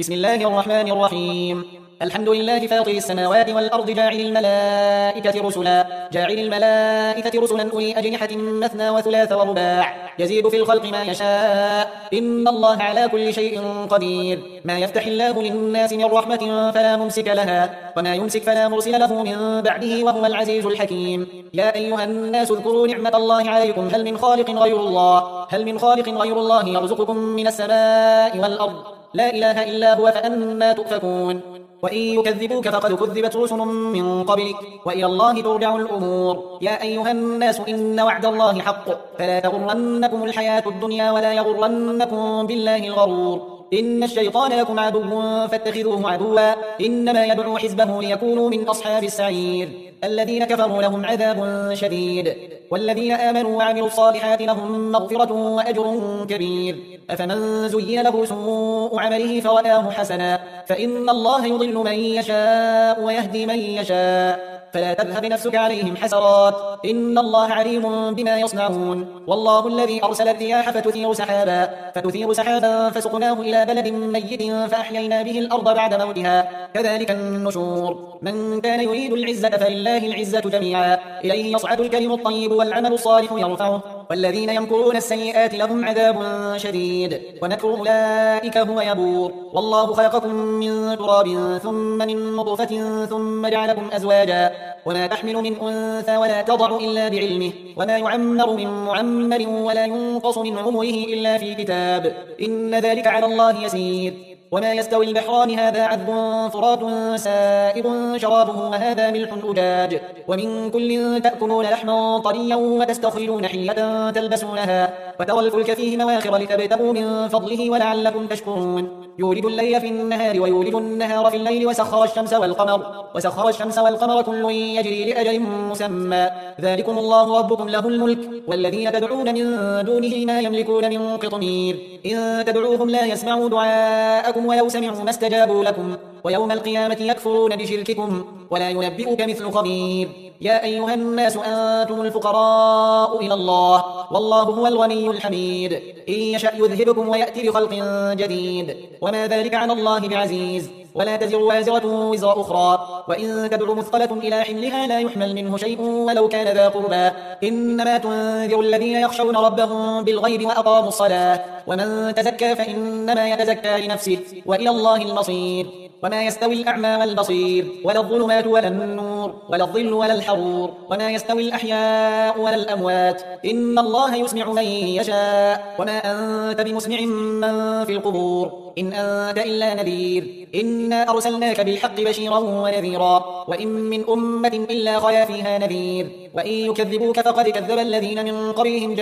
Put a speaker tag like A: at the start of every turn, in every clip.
A: بسم الله الرحمن الرحيم. الحمد لله فاطر السماوات والأرض جاعل الملائكة رسلا أولي أجنحة مثنى وثلاث ورباع يزيد في الخلق ما يشاء إن الله على كل شيء قدير. ما يفتح الله للناس من رحمة فلا ممسك لها وما يمسك فلا مرسل له من بعده وهو العزيز الحكيم. يا أيها الناس اذكروا نعمة الله عليكم هل من خالق غير الله يرزقكم من السماء والأرض لا إله إلا هو فأنى تؤفكون. وإن يكذبوك فقد كذبت رسل من قبلك وإلى الله ترجع الأمور. يا أيها الناس إن وعد الله حق فلا تغرنكم الحياة الدنيا ولا يغرنكم بالله الغرور. إن الشيطان لكم عدو فاتخذوه عدوا إنما يدعو حزبه ليكونوا من أصحاب السعير. الذين كفروا لهم عذاب شديد والذين آمنوا وعملوا الصالحات لهم مغفرة وأجر كبير. أفمن زين له سوء عمله فرآه حسنا فإن الله يضل من يشاء ويهدي من يشاء فلا تذهب نفسك عليهم حسرات إن الله عليم بما يصنعون. والله الذي أرسل الرياح فتثير سحابا فسقناه إلى بلد ميت فأحيينا به الأرض بعد موتها كذلك النشور. من كان يريد العزة فلله العزة جميعا إليه يصعد الكلم الطيب والعمل الصالح يرفعه والذين يمكرون السيئات لهم عذاب شديد ومكر أولئك هو يبور. والله خلقكم من تراب ثم من نطفة ثم جعلكم أزواجا وما تحمل من أنثى ولا تضع إلا بعلمه وما يعمر من معمر ولا ينقص من عمره إلا في كتاب إن ذلك على الله يسير. وما يستوي البحران هذا عذب فرات سائغ شرابه وهذا ملح أجاج ومن كل تأكلون لحما طريا وتستخرجون حلية تلبسونها وترى الفلك فيه مواخر لتبتغوا من فضله ولعلكم تشكرون. يولد الليل في النهار ويولد النهار في الليل وسخر الشمس والقمر كل يجري لأجل مسمى ذلكم الله ربكم له الملك والذين تدعون من دونه ما يملكون من قطمير إن تدعوهم لا يسمعوا دعاءكم ولو سمعوا ما استجابوا لكم ويوم القيامة يكفرون بشرككم ولا ينبئك مثل خبير. يا أيها الناس أنتم الفقراء إلى الله والله هو الغني الحميد. إن يشأ يذهبكم ويأتي بخلق جديد وما ذلك على الله بعزيز. ولا تزر وازرة وزر أخرى وإن تدع مثقلة إلى حملها لا يحمل منه شيء ولو كان ذا قربى إنما تنذر الذين يخشون ربهم بالغيب وأقاموا الصلاة ومن تزكى فإنما يتزكى لنفسه وإلى الله المصير. وما يستوي الأعمى والبصير ولا الظلمات ولا النور ولا الظل ولا الحرور وما يستوي الأحياء ولا الأموات إن الله يسمع من يشاء وما أنت بمسمع من في القبور إن أنت إلا نذير. إنا أرسلناك بالحق بشيرا ونذيرا وإن من أمة إلا خلا فيها نذير وإن يكذبوك فقد كذب الذين من قبلهم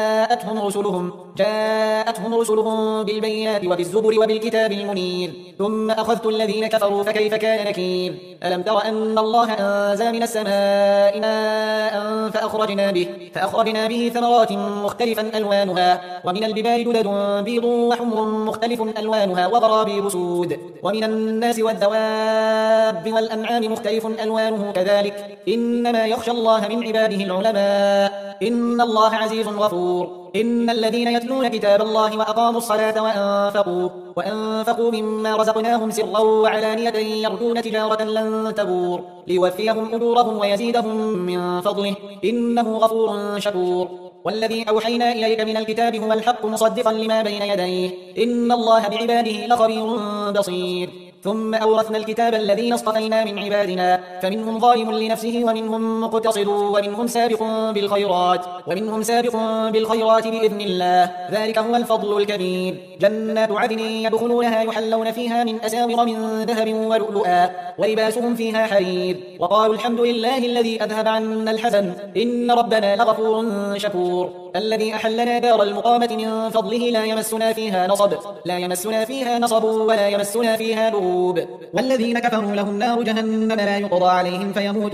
A: جاءتهم رسلهم بالبينات وبالزبر وبالكتاب المنير ثم أخذت الذين كفروا فكيف كان نكير. ألم تر أن الله أنزل من السماء ماء فأخرجنا به ثمرات مختلفا ألوانها ومن الجبال جدد بيض وحمر مختلف ألوانها وغرابيب سود ومن الناس والدواب والأنعام مختلف ألوانه كذلك إنما يخشى الله من عباده العلماء إن الله عزيز غفور. إن الذين يتلون كتاب الله وأقاموا الصلاة وأنفقوا مما رزقناهم سرا وعلانية يرجون تجارة لن تبور ليوفيهم أجورهم ويزيدهم من فضله إنه غفور شكور. والذي أوحينا إليك من الكتاب هو الحق مصدقا لما بين يديه إن الله بعباده لخبير بصير. ثم أورثنا الكتاب الذين اصطفينا من عبادنا فمنهم ظالم لنفسه ومنهم مقتصد ومنهم سابق بالخيرات بإذن الله ذلك هو الفضل الكبير. جنات عدن يدخلونها يحلون فيها من أساور من ذهب ولؤلؤا ولباسهم فيها حرير وقالوا الحمد لله الذي أذهب عنا الحزن إن ربنا لغفور شكور. الذي أحلنا دار المقامة من فضله لا يمسنا فيها نصب ولا يمسنا فيها لغوب. والذين كفروا لهم نار جهنم لا يقضى عليهم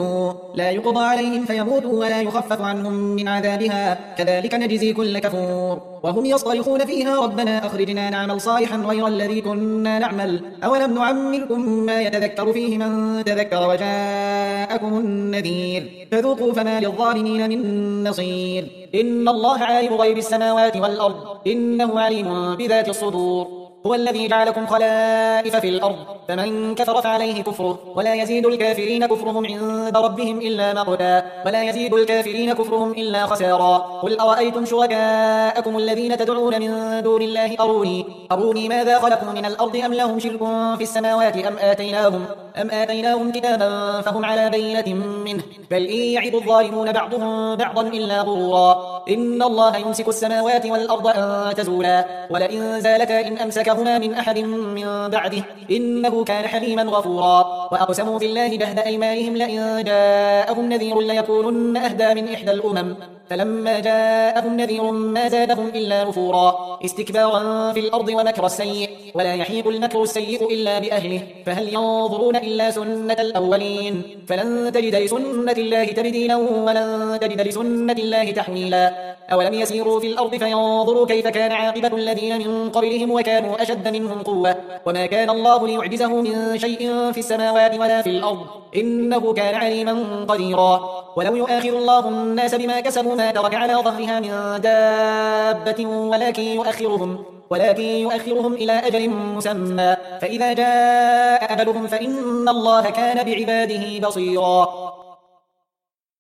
A: فيموتوا ولا يخفف عنهم من عذابها كذلك نجزي كل كفور. وهم يصطرخون فيها ربنا أخرجنا نعمل صالحا غير الذي كنا نعمل أولم نعمركم ما يتذكر فيه من تذكر وجاءكم النذير فذوقوا فما للظالمين من نصير. إن الله عالم غيب السماوات والأرض إنه عليم بذات الصدور. هو الذي جعلكم خلائف في الأرض فمن كفر فعليه كفره ولا يزيد الكافرين كفرهم عند ربهم إلا مقتا ولا يزيد الكافرين كفرهم إلا خسارا قل أرأيتم شركاءكم الذين تدعون من دون الله أروني ماذا خلقوا من الأرض أم لهم شرك في السماوات أم آتيناهم كتابا فهم على بينة منه بل إن يعد الظالمون بعضهم بعضا إلا غرورا إن الله يمسك السماوات والأرض أن تزولا ولئن زالتا إن أمسكهما من أحد من بعده إنه كان حليما غفورا وأقسموا بالله جهد أيمانهم لئن جاءهم نذير ليكونن أهدى من إحدى الأمم فلما جاءهم نذير ما زادهم إلا نفورا استكبارا في الأرض ومكر السيء ولا يحيق المكر السيء إلا بأهله فهل ينظرون إلا سنة الأولين فلن تجد لسنة الله تبديلا ولن تجد لسنة الله تحويلا أولم يسيروا في الأرض فينظروا كيف كان عاقبة الذين من قبلهم وكانوا أشد منهم قوة وما كان الله ليعجزه من شيء في السماوات ولا في الأرض إنه كان عليما قديرا ولو يؤاخر الله الناس بما كسبوا ما ترك على ظهرها من دابة ولكن يؤخرهم إلى أجل مسمى فإذا جاء أجلهم فإن الله كان بعباده بصيرا